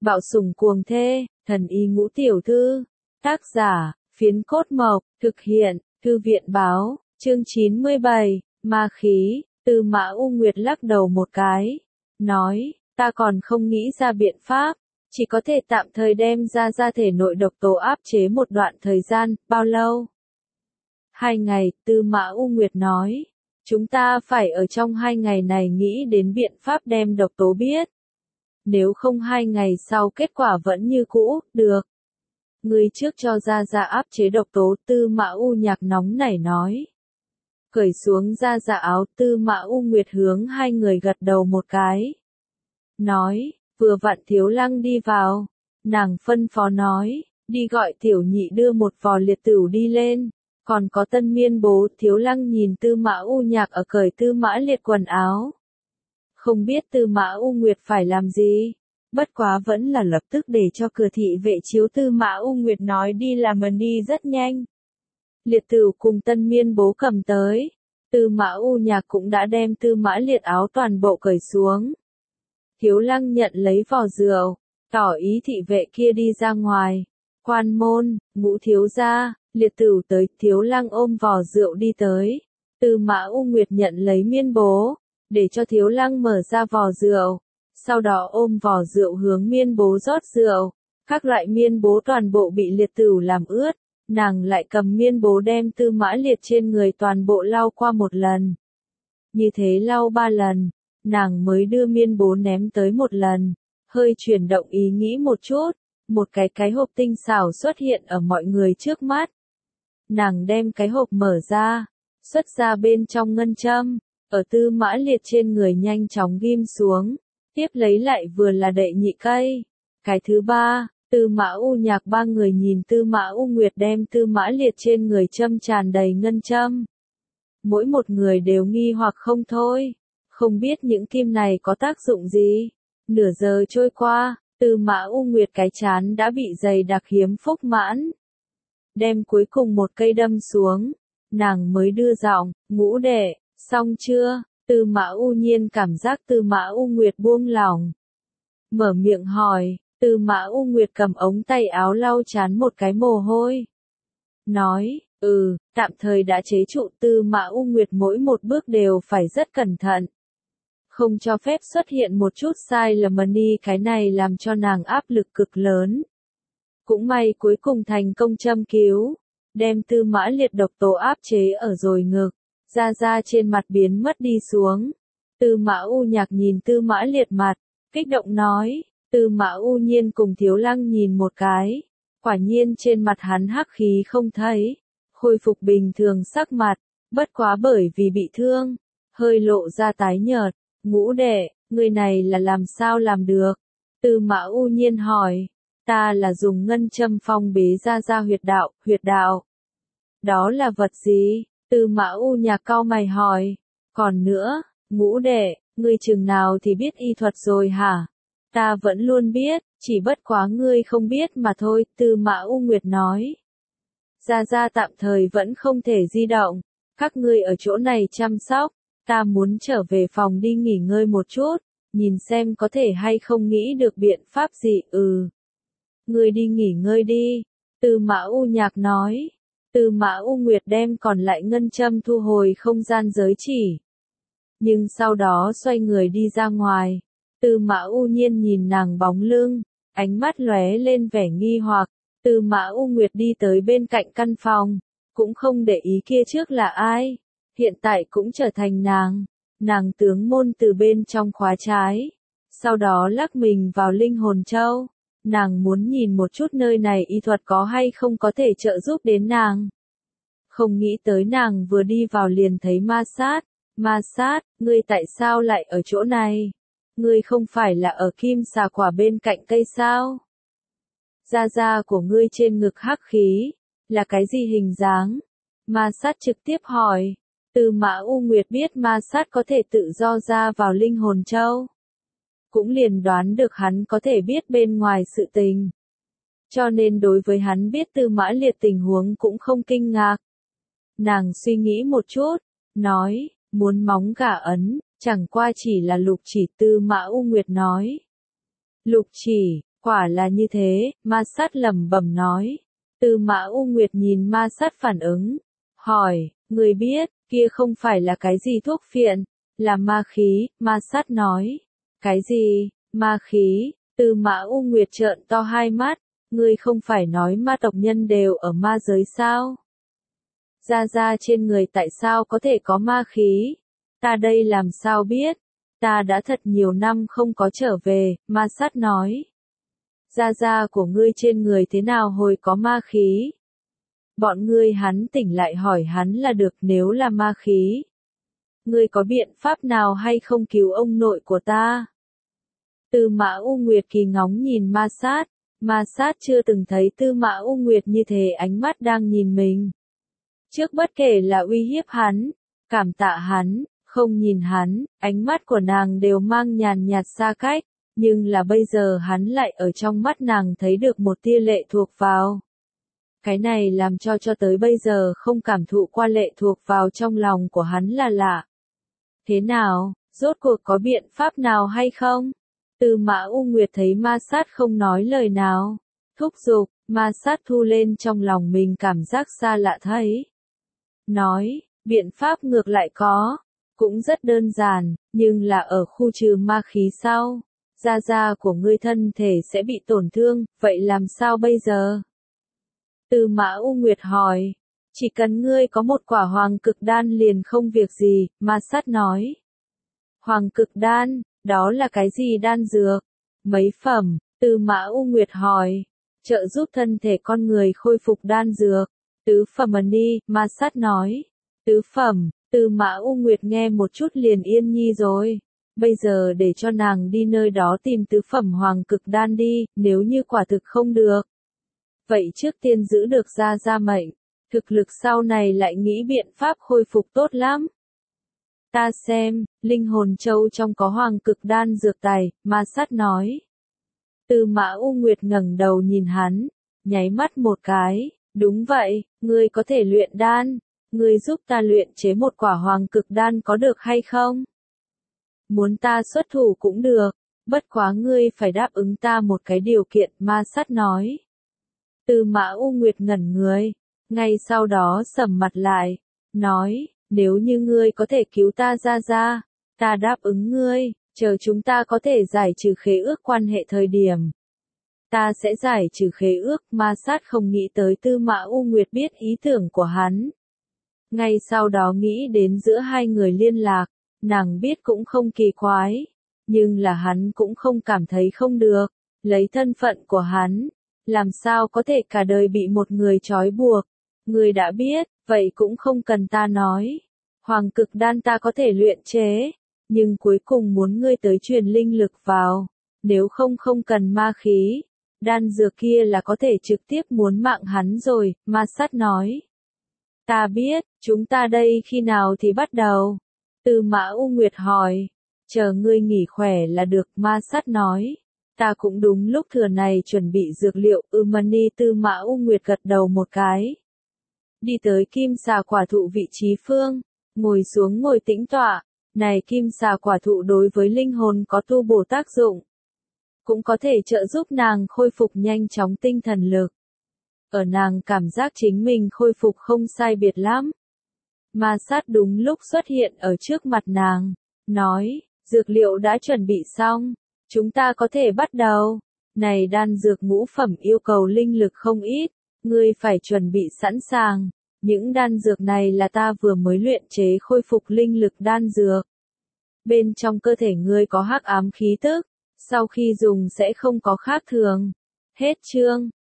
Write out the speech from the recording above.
Bạo sủng cuồng thê, thần y ngũ tiểu thư. Tác giả, Phiến Cốt Mộc, thực hiện, Thư viện báo, chương 97, ma khí. Tư Mã U Nguyệt lắc đầu một cái, nói, ta còn không nghĩ ra biện pháp, chỉ có thể tạm thời đem ra thể nội độc tố áp chế một đoạn thời gian. Bao lâu? 2 ngày, Tư Mã U Nguyệt nói. Chúng ta phải ở trong 2 ngày này nghĩ đến biện pháp đem độc tố biết. Nếu không 2 ngày sau kết quả vẫn như cũ, được. Người trước cho ra áp chế độc tố. Tư Mã U Nhạc nóng nảy nói. Cởi xuống ra áo. Tư Mã U Nguyệt hướng hai người gật đầu một cái. Nói, vừa vặn Thiếu Lăng đi vào. Nàng phân phó nói, đi gọi Tiểu Nhị đưa một vò liệt tửu đi lên. Còn có Tân Miên bố. Thiếu Lăng nhìn Tư Mã U Nhạc ở cởi Tư Mã Liệt quần áo. Không biết Tư Mã U Nguyệt phải làm gì, bất quá vẫn là lập tức để cho cửa thị vệ chiếu Tư Mã U Nguyệt nói đi làm đi rất nhanh. Liệt tửu cùng Tân Miên bố cầm tới, Tư Mã U Nhạc cũng đã đem Tư Mã Liệt áo toàn bộ cởi xuống. Thiếu Lăng nhận lấy vò rượu, tỏ ý thị vệ kia đi ra ngoài. Quan môn, Ngũ thiếu gia, Liệt tửu tới. Thiếu Lăng ôm vò rượu đi tới. Tư Mã U Nguyệt nhận lấy miên bố, để cho Thiếu Lăng mở ra vò rượu, sau đó ôm vò rượu hướng miên bố rót rượu. Các loại miên bố toàn bộ bị Liệt tửu làm ướt, nàng lại cầm miên bố đem Tư Mã Liệt trên người toàn bộ lau qua một lần. Như thế lau 3 lần, nàng mới đưa miên bố ném tới một lần, hơi chuyển động ý nghĩ một chút, một cái hộp tinh xảo xuất hiện ở mọi người trước mắt. Nàng đem cái hộp mở ra, xuất ra bên trong ngân châm, ở Tư Mã Liệt trên người nhanh chóng ghim xuống, tiếp lấy lại vừa là đệ nhị cây. Cái thứ ba, Tư Mã U Nhạc ba người nhìn Tư Mã U Nguyệt đem Tư Mã Liệt trên người châm tràn đầy ngân châm. Mỗi một người đều nghi hoặc không thôi, không biết những kim này có tác dụng gì. Nửa giờ trôi qua, Tư Mã U Nguyệt cái chán đã bị dày đặc hiếm phúc mãn. Đem cuối cùng một cây đâm xuống, nàng mới đưa giọng, Ngũ đệ, xong chưa? Tư Mã U Nhiên cảm giác Tư Mã U Nguyệt buông lỏng. Mở miệng hỏi, Tư Mã U Nguyệt cầm ống tay áo lau chán một cái mồ hôi. Nói, tạm thời đã chế trụ. Tư Mã U Nguyệt mỗi một bước đều phải rất cẩn thận. Không cho phép xuất hiện một chút sai lầm đi, cái này làm cho nàng áp lực cực lớn. Cũng may cuối cùng thành công châm cứu, đem Tư Mã Liệt độc tố áp chế ở rồi ngực. Da trên mặt biến mất đi xuống. Tư Mã U Nhạc nhìn Tư Mã Liệt mặt, kích động nói. Tư Mã U Nhiên cùng Thiếu Lăng nhìn một cái, quả nhiên trên mặt hắn hắc khí không thấy, khôi phục bình thường sắc mặt, bất quá bởi vì bị thương, hơi lộ ra tái nhợt. Ngũ đệ, người này là làm sao làm được? Tư Mã U Nhiên hỏi. Ta là dùng ngân châm phong bế ra huyệt đạo. Đó là vật gì? Tư Mã U Nhạc cau mày hỏi. Còn nữa, Ngũ đệ, ngươi chừng nào thì biết y thuật rồi hả? Ta vẫn luôn biết, chỉ bất quá ngươi không biết mà thôi. Tư Mã U Nguyệt nói. Ra tạm thời vẫn không thể di động, các ngươi ở chỗ này chăm sóc, ta muốn trở về phòng đi nghỉ ngơi một chút, nhìn xem có thể hay không nghĩ được biện pháp gì. Ngươi đi nghỉ ngơi đi, Tư Mã U Nhạc nói. Tư Mã U Nguyệt đem còn lại ngân châm thu hồi không gian giới chỉ. Nhưng sau đó xoay người đi ra ngoài. Tư Mã U Nhiên nhìn nàng bóng lưng, ánh mắt lóe lên vẻ nghi hoặc. Tư Mã U Nguyệt đi tới bên cạnh căn phòng, cũng không để ý kia trước là ai, hiện tại cũng trở thành nàng. Nàng tướng môn từ bên trong khóa trái, sau đó lắc mình vào linh hồn châu. Nàng muốn nhìn một chút nơi này y thuật có hay không có thể trợ giúp đến nàng. Không nghĩ tới nàng vừa đi vào liền thấy ma sát. Ma sát, ngươi tại sao lại ở chỗ này? Ngươi không phải là ở kim xà quả bên cạnh cây sao? Da của ngươi trên ngực hắc khí, là cái gì hình dáng? Ma sát trực tiếp hỏi. Tư Mã U Nguyệt biết ma sát có thể tự do ra vào linh hồn châu. Cũng liền đoán được hắn có thể biết bên ngoài sự tình. Cho nên đối với hắn biết Tư Mã Liệt tình huống cũng không kinh ngạc. Nàng suy nghĩ một chút, nói, muốn móng gà ấn, chẳng qua chỉ là lục chỉ. Tư Mã U Nguyệt nói. Lục chỉ, Quả là như thế, ma sát lẩm bẩm nói. Tư Mã U Nguyệt nhìn ma sát phản ứng. Hỏi, người biết, kia không phải là cái gì thuốc phiện, là ma khí, ma sát nói. Cái gì, ma khí, Tư Mã U Nguyệt trợn to hai mắt, ngươi không phải nói ma tộc nhân đều ở ma giới sao? Ra ra trên người tại sao có thể có ma khí? Ta đây làm sao biết? Ta đã thật nhiều năm không có trở về, ma sát nói. Ra ra của ngươi trên người thế nào hồi có ma khí? Bọn ngươi hắn tỉnh lại hỏi hắn là được nếu là ma khí. Ngươi có biện pháp nào hay không cứu ông nội của ta? Tư Mã U Nguyệt kỳ ngóng nhìn ma sát chưa từng thấy Tư Mã U Nguyệt như thế ánh mắt đang nhìn mình. Trước bất kể là uy hiếp hắn, cảm tạ hắn, không nhìn hắn, ánh mắt của nàng đều mang nhàn nhạt xa cách, nhưng là bây giờ hắn lại ở trong mắt nàng thấy được một tia lệ thuộc vào. Cái này làm cho tới bây giờ không cảm thụ qua lệ thuộc vào trong lòng của hắn là lạ. Thế nào, rốt cuộc có biện pháp nào hay không? Tư Mã U Nguyệt thấy ma sát không nói lời nào. Thúc giục, ma sát thu lên trong lòng mình cảm giác xa lạ thấy. Nói, biện pháp ngược lại có. Cũng rất đơn giản, nhưng là ở khu trừ ma khí sau. Da da của ngươi thân thể sẽ bị tổn thương, vậy làm sao bây giờ? Tư Mã U Nguyệt hỏi. Chỉ cần ngươi có một quả hoàng cực đan liền không việc gì, ma sát nói. Hoàng cực đan, đó là cái gì đan dược? Mấy phẩm, Tư Mã U Nguyệt hỏi. Trợ giúp thân thể con người khôi phục đan dược. Tứ phẩm đi, ma sát nói. Tứ phẩm, Tư Mã U Nguyệt nghe một chút liền yên nhi rồi. Bây giờ để cho nàng đi nơi đó tìm tứ phẩm hoàng cực đan đi, nếu như quả thực không được. Vậy trước tiên giữ được ra mệnh, thực lực sau này lại nghĩ biện pháp khôi phục tốt lắm. Ta xem, linh hồn châu trong có hoàng cực đan dược tài, ma sát nói. Tư Mã U Nguyệt ngẩng đầu nhìn hắn, nháy mắt một cái, đúng vậy, ngươi có thể luyện đan, ngươi giúp ta luyện chế một quả hoàng cực đan có được hay không? Muốn ta xuất thủ cũng được, bất quá ngươi phải đáp ứng ta một cái điều kiện, ma sát nói. Tư Mã U Nguyệt ngẩn người, ngay sau đó sầm mặt lại, nói, nếu như ngươi có thể cứu ta ra, ta đáp ứng ngươi, chờ chúng ta có thể giải trừ khế ước quan hệ thời điểm. Ta sẽ giải trừ khế ước, ma sát không nghĩ tới Tư Mã U Nguyệt biết ý tưởng của hắn. Ngay sau đó nghĩ đến giữa hai người liên lạc, nàng biết cũng không kỳ quái, nhưng là hắn cũng không cảm thấy không được, lấy thân phận của hắn, làm sao có thể cả đời bị một người trói buộc. Người đã biết, vậy cũng không cần ta nói. Hoàng cực đan ta có thể luyện chế, nhưng cuối cùng muốn ngươi tới truyền linh lực vào, nếu không cần ma khí, đan dược kia là có thể trực tiếp muốn mạng hắn rồi, ma sát nói. Ta biết, chúng ta đây khi nào thì bắt đầu? Tư Mã U Nguyệt hỏi. Chờ ngươi nghỉ khỏe là được, ma sát nói. Ta cũng đúng lúc thừa này chuẩn bị dược liệu, Mani. Tư Mã U Nguyệt gật đầu một cái. Đi tới kim xà quả thụ vị trí phương, ngồi xuống ngồi tĩnh tọa. Này kim xà quả thụ đối với linh hồn có tu bổ tác dụng, cũng có thể trợ giúp nàng khôi phục nhanh chóng tinh thần lực. Ở nàng cảm giác chính mình khôi phục không sai biệt lắm. Ma sát đúng lúc xuất hiện ở trước mặt nàng, nói, dược liệu đã chuẩn bị xong, chúng ta có thể bắt đầu. Này đan dược ngũ phẩm yêu cầu linh lực không ít, ngươi phải chuẩn bị sẵn sàng. Những đan dược này là ta vừa mới luyện chế khôi phục linh lực đan dược. Bên trong cơ thể ngươi có hắc ám khí tức, sau khi dùng sẽ không có khác thường. Hết chương.